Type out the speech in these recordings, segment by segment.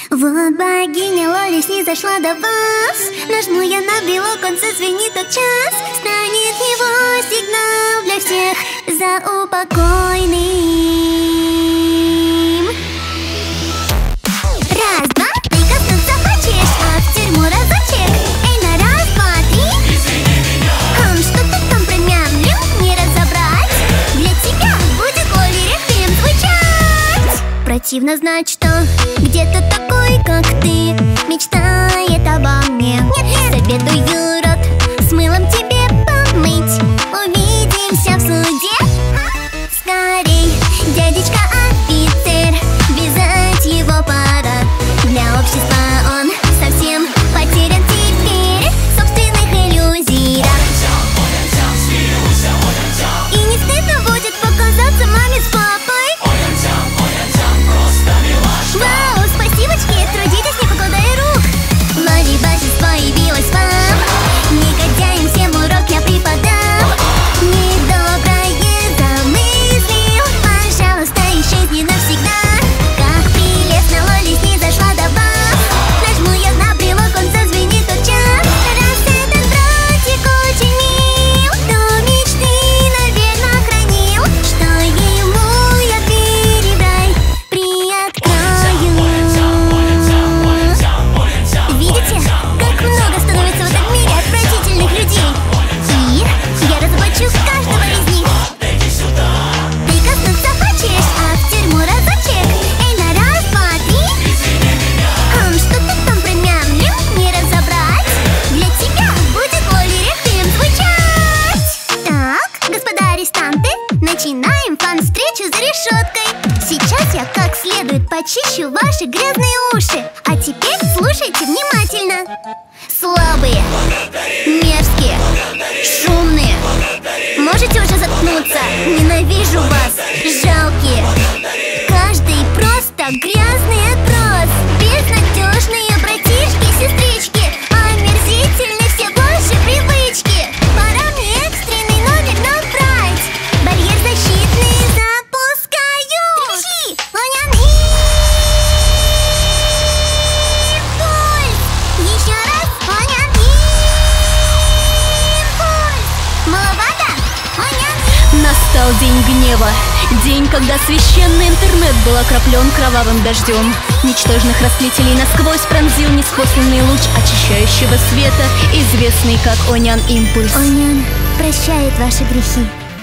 Вот богиня Лоли снизошла до вас. Нажму я на брелок, он зазвенит тот час. Станет его сигнал для всех заупокойным. Раз, два, прикоснуться хочешь, а в тюрьму разочек. Эй, на раз, два, три. Извини меня. Что ты там промямлил, не разобрать. Для тебя будет Лоли реквием звучать. Противно знать, что где-то такой, как ты, мечтает обо мне. Советую рот с мылом тебе помыть. Увидимся в суде. Скорей, дядечка офицер, вязать его пора. Для общества он совсем потерян теперь в собственных иллюзиях. И не стыдно будет показаться маме с папой. Вау, спасибочки, трудитесь, не покладая рук. Лоли божество явилось вам. Негодяям всем урок я преподам. Недоброе замыслил, пожалуйста, исчезни навсегда. Как прелестно Лоли снизошла до вас. Нажму я на брелок, он зазвенит тот час. Раз этот братик очень мил, то мечты, наверно, хранил. Что ему я двери в рай приоткрою. Видите, как много становится в этом мире отвратительных людей. И я разоблачу каждого из них. Прикоснуться хочешь, а в тюрьму разочек. Эй, на раз, два, три. Что ты там промямлил, не разобрать. Для тебя будет Лоли реквием звучать. Так, господа арестанты, начинаем фан-встречу за решеткой. Сейчас я как следует почищу ваши грязные уши. А теперь слушайте внимательно. Слабые, мерзкие, шумные, можете уже заткнуться? Ненавижу вас, жалкие. Каждый просто грязный отброс. Безнадежные братишки, сестрички, омерзительны все ваши привычки. Пора мне экстренный номер набрать. Барьер защитный запускаю. Кричи, Лонян импульс. Еще раз, Лонян импульс. Маловато? Лонян импульс. Настал день гнева. День, когда священный интернет был окроплен кровавым дождем. Ничтожных растлителей насквозь пронзил неспосланный луч очищающего света, известный как Онян Импульс. Онян прощает ваши грехи.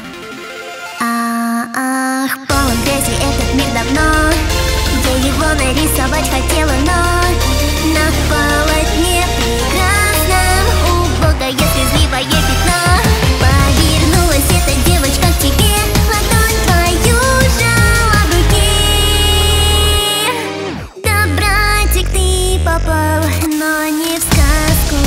Ах, полон грязи этот мир давно. Я его нарисовать хотела, но на полотне прекрасном убогое слезливое пятно. Повернулась эта девочка к тебе, ладонь твою сжала в руке. Да, братик, ты попал, но не в сказку.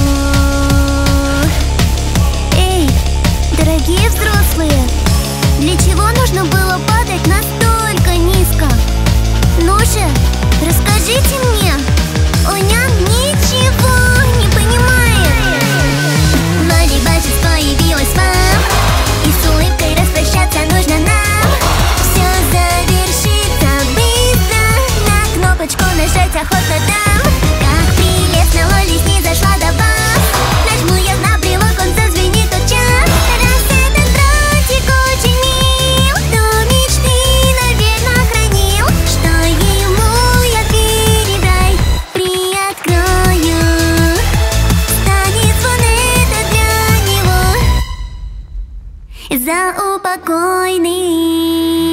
Эй, дорогие взрослые, для чего нужно было падать настолько низко? Ну же, расскажите мне. Онян ничего не понимает. Лоли божество явилось вам, и с улыбкой распрощаться нужно нам. Все завершится быстро, на кнопочку нажать охотно дам. Как прелестно Лоли снизошла до вас. Нажму я на брелок, он зазвенит тот час. Раз этот братик очень мил, то мечты, наверно, хранил. Что ему я двери в рай приоткрою. Станет звон это для него заупокойный.